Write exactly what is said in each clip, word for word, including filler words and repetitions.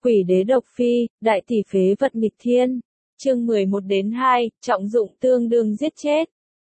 Quỷ đế độc phi, đại tỷ phế vật nghịch thiên. Chương mười một đến hai, trọng dụng tương đương giết chết.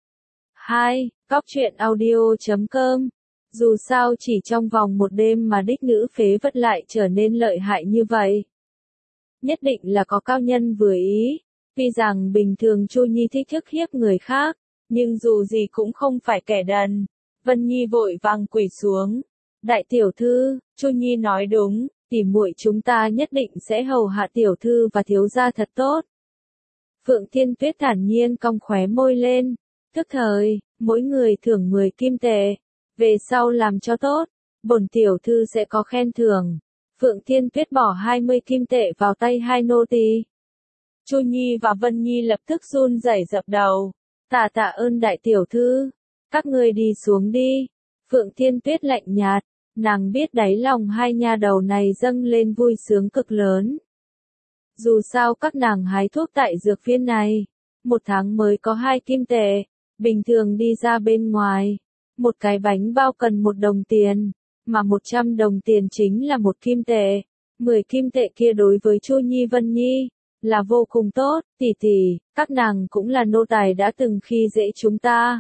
hai. Cóc truyện audio chấm com. Dù sao chỉ trong vòng một đêm mà đích nữ phế vật lại trở nên lợi hại như vậy. Nhất định là có cao nhân vừa ý. Tuy rằng bình thường Chu Nhi thích thức hiếp người khác, nhưng dù gì cũng không phải kẻ đần. Vân Nhi vội vàng quỳ xuống. Đại tiểu thư, Chu Nhi nói đúng, tỉ muội chúng ta nhất định sẽ hầu hạ tiểu thư và thiếu gia thật tốt. Phượng Thiên Tuyết thản nhiên cong khóe môi lên. Tức thời, mỗi người thưởng mười kim tệ. Về sau làm cho tốt, bổn tiểu thư sẽ có khen thưởng. Phượng Thiên Tuyết bỏ hai mươi kim tệ vào tay hai nô tỳ. Chu Nhi và Vân Nhi lập tức run rẩy dập đầu. Tạ tạ ơn đại tiểu thư. Các ngươi đi xuống đi. Phượng Thiên Tuyết lạnh nhạt. Nàng biết đáy lòng hai nha đầu này dâng lên vui sướng cực lớn. Dù sao các nàng hái thuốc tại dược viên này, một tháng mới có hai kim tệ, bình thường đi ra bên ngoài, một cái bánh bao cần một đồng tiền, mà một trăm đồng tiền chính là một kim tệ, mười kim tệ kia đối với Chu Nhi Vân Nhi, là vô cùng tốt, tỷ tỷ, các nàng cũng là nô tài đã từng khi dễ chúng ta.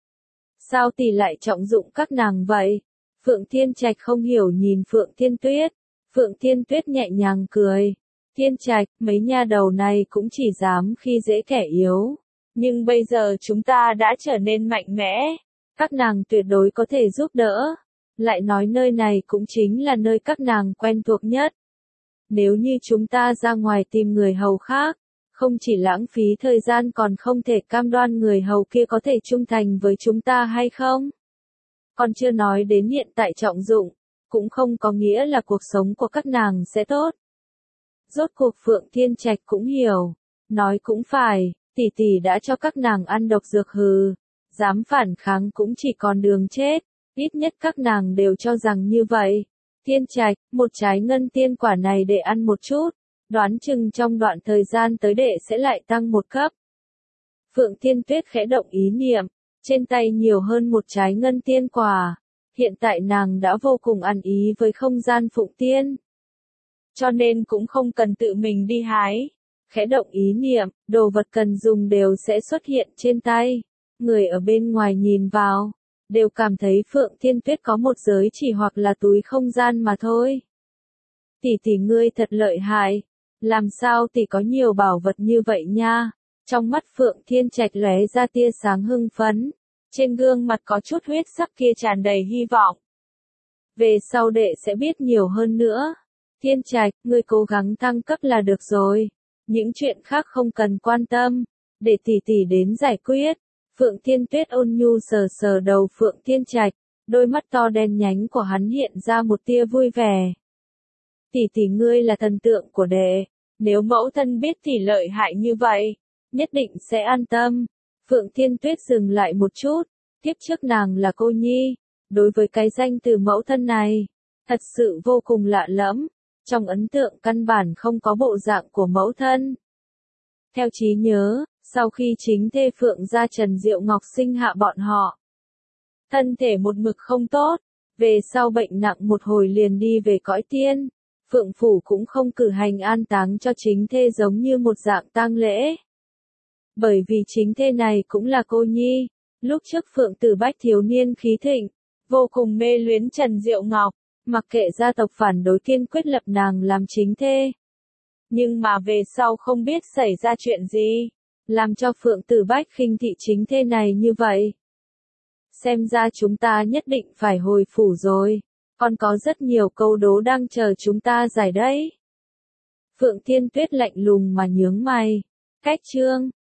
Sao tỷ lại trọng dụng các nàng vậy? Phượng Thiên Trạch không hiểu nhìn Phượng Thiên Tuyết, Phượng Thiên Tuyết nhẹ nhàng cười. Thiên Trạch, mấy nha đầu này cũng chỉ dám khi dễ kẻ yếu. Nhưng bây giờ chúng ta đã trở nên mạnh mẽ. Các nàng tuyệt đối có thể giúp đỡ. Lại nói nơi này cũng chính là nơi các nàng quen thuộc nhất. Nếu như chúng ta ra ngoài tìm người hầu khác, không chỉ lãng phí thời gian còn không thể cam đoan người hầu kia có thể trung thành với chúng ta hay không. Còn chưa nói đến hiện tại trọng dụng, cũng không có nghĩa là cuộc sống của các nàng sẽ tốt. Rốt cuộc Phượng Thiên Trạch cũng hiểu, nói cũng phải, tỷ tỷ đã cho các nàng ăn độc dược hừ, dám phản kháng cũng chỉ còn đường chết, ít nhất các nàng đều cho rằng như vậy. Thiên Trạch, một trái ngân tiên quả này để ăn một chút, đoán chừng trong đoạn thời gian tới đệ sẽ lại tăng một cấp. Phượng Thiên Tuyết khẽ động ý niệm, trên tay nhiều hơn một trái ngân tiên quả, hiện tại nàng đã vô cùng ăn ý với không gian Phụng Tiên. Cho nên cũng không cần tự mình đi hái. Khẽ động ý niệm, đồ vật cần dùng đều sẽ xuất hiện trên tay. Người ở bên ngoài nhìn vào, đều cảm thấy Phượng Thiên Tuyết có một giới chỉ hoặc là túi không gian mà thôi. Tỷ tỷ ngươi thật lợi hại. Làm sao tỷ có nhiều bảo vật như vậy nha? Trong mắt Phượng Thiên Trạch lóe ra tia sáng hưng phấn. Trên gương mặt có chút huyết sắc kia tràn đầy hy vọng. Về sau đệ sẽ biết nhiều hơn nữa. Thiên Trạch, ngươi cố gắng thăng cấp là được rồi. Những chuyện khác không cần quan tâm. Để tỷ tỷ đến giải quyết. Phượng Thiên Tuyết ôn nhu sờ sờ đầu Phượng Thiên Trạch. Đôi mắt to đen nhánh của hắn hiện ra một tia vui vẻ. Tỷ tỷ ngươi là thần tượng của đệ. Nếu mẫu thân biết tỷ lợi hại như vậy, nhất định sẽ an tâm. Phượng Thiên Tuyết dừng lại một chút. Tiếp trước nàng là cô nhi. Đối với cái danh từ mẫu thân này, thật sự vô cùng lạ lẫm. Trong ấn tượng căn bản không có bộ dạng của mẫu thân. Theo trí nhớ, sau khi chính thê Phượng gia Trần Diệu Ngọc sinh hạ bọn họ, thân thể một mực không tốt, về sau bệnh nặng một hồi liền đi về cõi tiên. Phượng phủ cũng không cử hành an táng cho chính thê giống như một dạng tang lễ. Bởi vì chính thê này cũng là cô nhi, lúc trước Phượng Tử Bách thiếu niên khí thịnh, vô cùng mê luyến Trần Diệu Ngọc. Mặc kệ gia tộc phản đối kiên quyết lập nàng làm chính thê. Nhưng mà về sau không biết xảy ra chuyện gì, làm cho Phượng Tử Bách khinh thị chính thê này như vậy. Xem ra chúng ta nhất định phải hồi phủ rồi, còn có rất nhiều câu đố đang chờ chúng ta giải đấy. Phượng Thiên Tuyết lạnh lùng mà nhướng mày. Cách chương